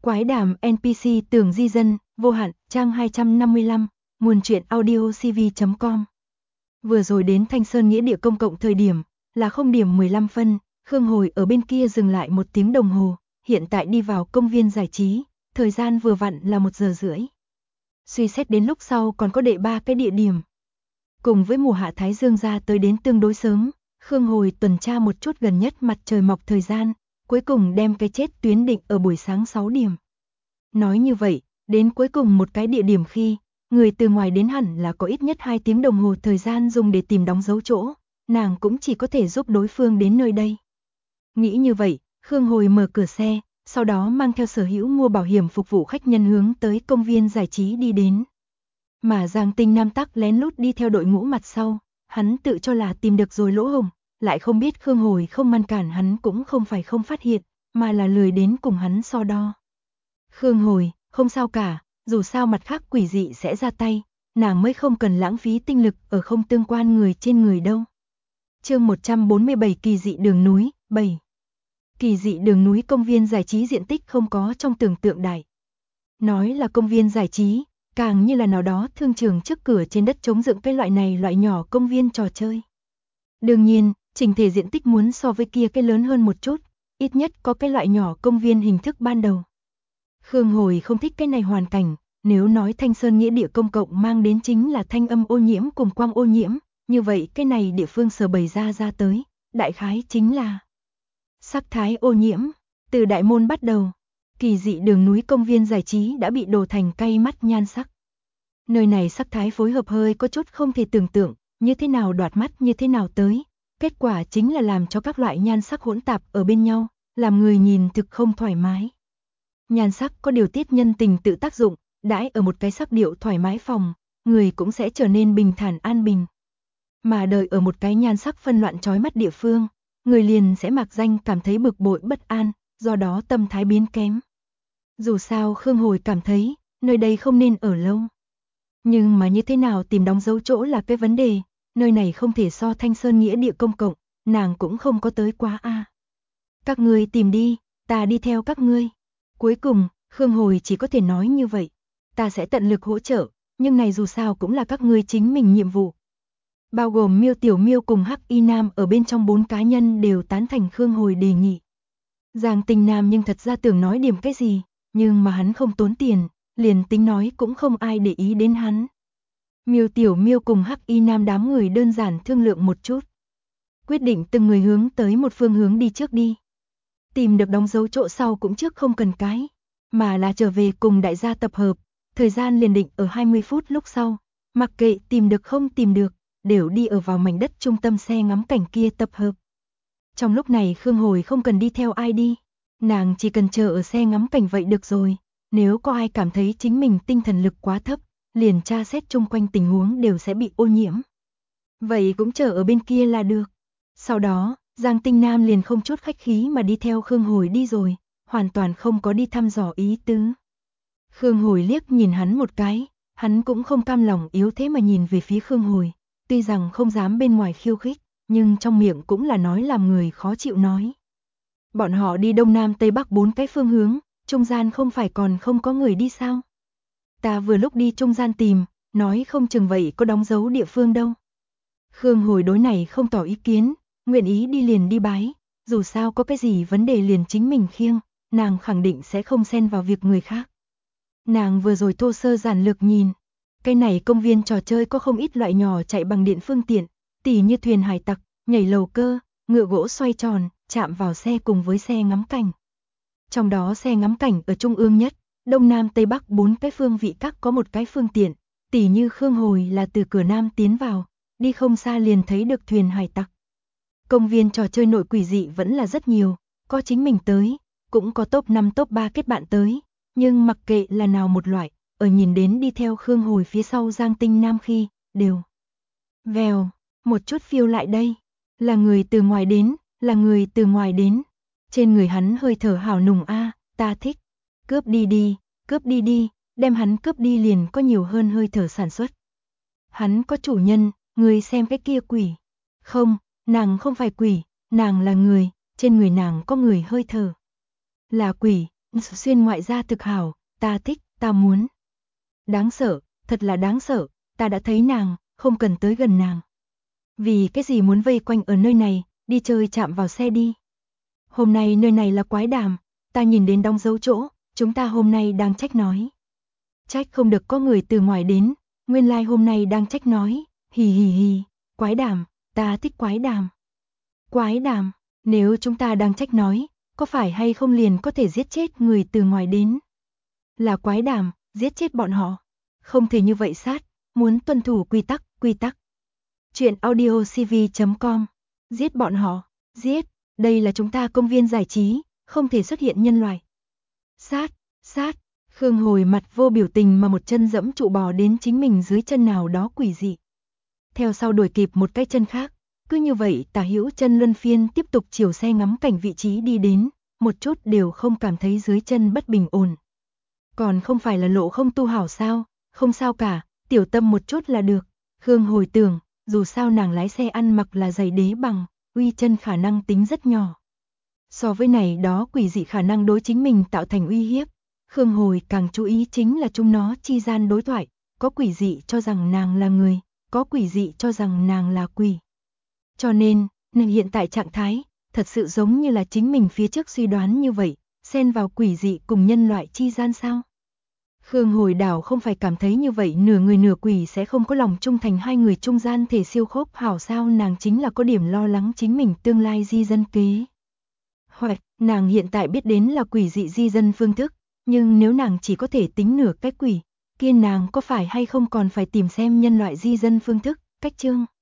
Quái đàm NPC tưởng di dân, vô hạn, trang 255, nguồn truyện audio cv.com. Vừa rồi đến Thanh Sơn Nghĩa Địa công cộng thời điểm, là 0 điểm 15 phân, Khương Hồi ở bên kia dừng lại 1 tiếng đồng hồ, hiện tại đi vào công viên giải trí, thời gian vừa vặn là 1 giờ rưỡi. Suy xét đến lúc sau còn có đệ 3 cái địa điểm. Cùng với mùa hạ thái dương ra tới đến tương đối sớm, Khương Hồi tuần tra một chút gần nhất mặt trời mọc thời gian, cuối cùng đem cái chết tuyến định ở buổi sáng 6 điểm. Nói như vậy, đến cuối cùng một cái địa điểm khi, người từ ngoài đến hẳn là có ít nhất 2 tiếng đồng hồ thời gian dùng để tìm đóng dấu chỗ, nàng cũng chỉ có thể giúp đối phương đến nơi đây. Nghĩ như vậy, Khương Hồi mở cửa xe, sau đó mang theo sở hữu mua bảo hiểm phục vụ khách nhân hướng tới công viên giải trí đi đến. Mà Giang Tinh Nam tắc lén lút đi theo đội ngũ mặt sau, hắn tự cho là tìm được rồi lỗ hổng, lại không biết Khương Hồi không ngăn cản hắn cũng không phải không phát hiện, mà là lười đến cùng hắn so đo. Khương Hồi, không sao cả, dù sao mặt khác quỷ dị sẽ ra tay, nàng mới không cần lãng phí tinh lực ở không tương quan người trên người đâu. Chương 147 kỳ dị đường núi, 7. Kỳ dị đường núi công viên giải trí diện tích không có trong tưởng tượng đại. Nói là công viên giải trí, càng như là nào đó thương trường trước cửa trên đất trống dựng cái loại này loại nhỏ công viên trò chơi. Đương nhiên, chỉnh thể diện tích muốn so với kia cái lớn hơn một chút, ít nhất có cái loại nhỏ công viên hình thức ban đầu. Khương Hồi không thích cái này hoàn cảnh, nếu nói Thanh Sơn Nghĩa Địa công cộng mang đến chính là thanh âm ô nhiễm cùng quang ô nhiễm, như vậy cái này địa phương sở bày ra tới, đại khái chính là sắc thái ô nhiễm. Từ đại môn bắt đầu, kỳ dị đường núi công viên giải trí đã bị đổ thành cay mắt nhan sắc. Nơi này sắc thái phối hợp hơi có chút không thể tưởng tượng, như thế nào đoạt mắt như thế nào tới. Kết quả chính là làm cho các loại nhan sắc hỗn tạp ở bên nhau, làm người nhìn thực không thoải mái. Nhan sắc có điều tiết nhân tình tự tác dụng, đãi ở một cái sắc điệu thoải mái phòng, người cũng sẽ trở nên bình thản an bình. Mà đợi ở một cái nhan sắc phân loạn chói mắt địa phương, người liền sẽ mạc danh cảm thấy bực bội bất an, do đó tâm thái biến kém. Dù sao Khương Hồi cảm thấy, nơi đây không nên ở lâu. Nhưng mà như thế nào tìm đóng dấu chỗ là cái vấn đề, nơi này không thể so Thanh Sơn Nghĩa Địa công cộng, nàng cũng không có tới quá a. Các ngươi tìm đi, ta đi theo các ngươi. Cuối cùng, Khương Hồi chỉ có thể nói như vậy, ta sẽ tận lực hỗ trợ, nhưng này dù sao cũng là các ngươi chính mình nhiệm vụ. Bao gồm Miêu Tiểu Miêu cùng Hắc Y Nam ở bên trong 4 cá nhân đều tán thành Khương Hồi đề nghị. Giang Tinh Nam nhưng thật ra tưởng nói điểm cái gì, nhưng mà hắn không tốn tiền, liền tính nói cũng không ai để ý đến hắn. Miêu Tiểu Miêu cùng Hắc Y Nam đám người đơn giản thương lượng một chút, quyết định từng người hướng tới một phương hướng đi trước đi. Tìm được đóng dấu chỗ sau cũng trước không cần cái, mà là trở về cùng đại gia tập hợp, thời gian liền định ở 20 phút lúc sau, mặc kệ tìm được không tìm được, đều đi ở vào mảnh đất trung tâm xe ngắm cảnh kia tập hợp. Trong lúc này Khương Hồi không cần đi theo ai đi, nàng chỉ cần chờ ở xe ngắm cảnh vậy được rồi, nếu có ai cảm thấy chính mình tinh thần lực quá thấp, liền tra xét chung quanh tình huống đều sẽ bị ô nhiễm. Vậy cũng chờ ở bên kia là được. Sau đó, Giang Tinh Nam liền không chút khách khí mà đi theo Khương Hồi đi rồi, hoàn toàn không có đi thăm dò ý tứ. Khương Hồi liếc nhìn hắn một cái, hắn cũng không cam lòng yếu thế mà nhìn về phía Khương Hồi, tuy rằng không dám bên ngoài khiêu khích, nhưng trong miệng cũng là nói làm người khó chịu nói. Bọn họ đi đông nam tây bắc 4 cái phương hướng, trung gian không phải còn không có người đi sao? Ta vừa lúc đi trung gian tìm, nói không chừng vậy có đóng dấu địa phương đâu. Khương Hồi đối này không tỏ ý kiến, nguyện ý đi liền đi bái, dù sao có cái gì vấn đề liền chính mình khiêng, nàng khẳng định sẽ không xen vào việc người khác. Nàng vừa rồi thô sơ giản lược nhìn, cái này công viên trò chơi có không ít loại nhỏ chạy bằng điện phương tiện, tỉ như thuyền hải tặc, nhảy lầu cơ, ngựa gỗ xoay tròn, chạm vào xe cùng với xe ngắm cảnh. Trong đó xe ngắm cảnh ở trung ương nhất, đông nam tây bắc 4 cái phương vị các có một cái phương tiện, tỉ như Khương Hồi là từ cửa nam tiến vào, đi không xa liền thấy được thuyền hải tặc. Công viên trò chơi nội quỷ dị vẫn là rất nhiều, có chính mình tới, cũng có top 5 top 3 kết bạn tới, nhưng mặc kệ là nào một loại, ở nhìn đến đi theo Khương Hồi phía sau Giang Tinh Nam khi, đều vèo, một chút phiêu lại đây, là người từ ngoài đến, là người từ ngoài đến. Trên người hắn hơi thở hào nùng a, ta thích. Cướp đi đi, đem hắn cướp đi liền có nhiều hơn hơi thở sản xuất. Hắn có chủ nhân, người xem cái kia quỷ. Không, nàng không phải quỷ, nàng là người, trên người nàng có người hơi thở. Là quỷ, Xuyên ngoại gia thực hảo, ta thích, ta muốn. Đáng sợ, thật là đáng sợ, ta đã thấy nàng, không cần tới gần nàng. Vì cái gì muốn vây quanh ở nơi này, đi chơi chạm vào xe đi. Hôm nay nơi này là quái đàm, ta nhìn đến đóng dấu chỗ, chúng ta hôm nay đang trách nói. Trách không được có người từ ngoài đến, nguyên lai hôm nay đang trách nói, hì hì hì, quái đàm, ta thích quái đàm. Quái đàm, nếu chúng ta đang trách nói, có phải hay không liền có thể giết chết người từ ngoài đến. Là quái đàm, giết chết bọn họ. Không thể như vậy sát, muốn tuân thủ quy tắc. Chuyện audio cv.com. Giết bọn họ, giết, đây là chúng ta công viên giải trí, không thể xuất hiện nhân loại. Sát, Khương Hồi mặt vô biểu tình mà một chân dẫm trụ bò đến chính mình dưới chân nào đó quỷ dị. Theo sau đuổi kịp một cái chân khác, cứ như vậy tả hữu chân luân phiên tiếp tục chiều xe ngắm cảnh vị trí đi đến, một chút đều không cảm thấy dưới chân bất bình ổn. Còn không phải là lộ không tu hảo sao, không sao cả, tiểu tâm một chút là được. Khương Hồi tưởng, dù sao nàng lái xe ăn mặc là giày đế bằng, uy chân khả năng tính rất nhỏ. So với này đó quỷ dị khả năng đối chính mình tạo thành uy hiếp, Khương Hồi càng chú ý chính là chúng nó chi gian đối thoại, có quỷ dị cho rằng nàng là người, có quỷ dị cho rằng nàng là quỷ. Cho nên, nàng hiện tại trạng thái, thật sự giống như là chính mình phía trước suy đoán như vậy, xen vào quỷ dị cùng nhân loại chi gian sao? Khương Hồi đảo không phải cảm thấy như vậy nửa người nửa quỷ sẽ không có lòng trung thành hai người trung gian thể siêu khớp hảo sao, nàng chính là có điểm lo lắng chính mình tương lai di dân kế. Hoặc, nàng hiện tại biết đến là quỷ dị di dân phương thức, nhưng nếu nàng chỉ có thể tính nửa cách quỷ, kia nàng có phải hay không còn phải tìm xem nhân loại di dân phương thức, cách chương.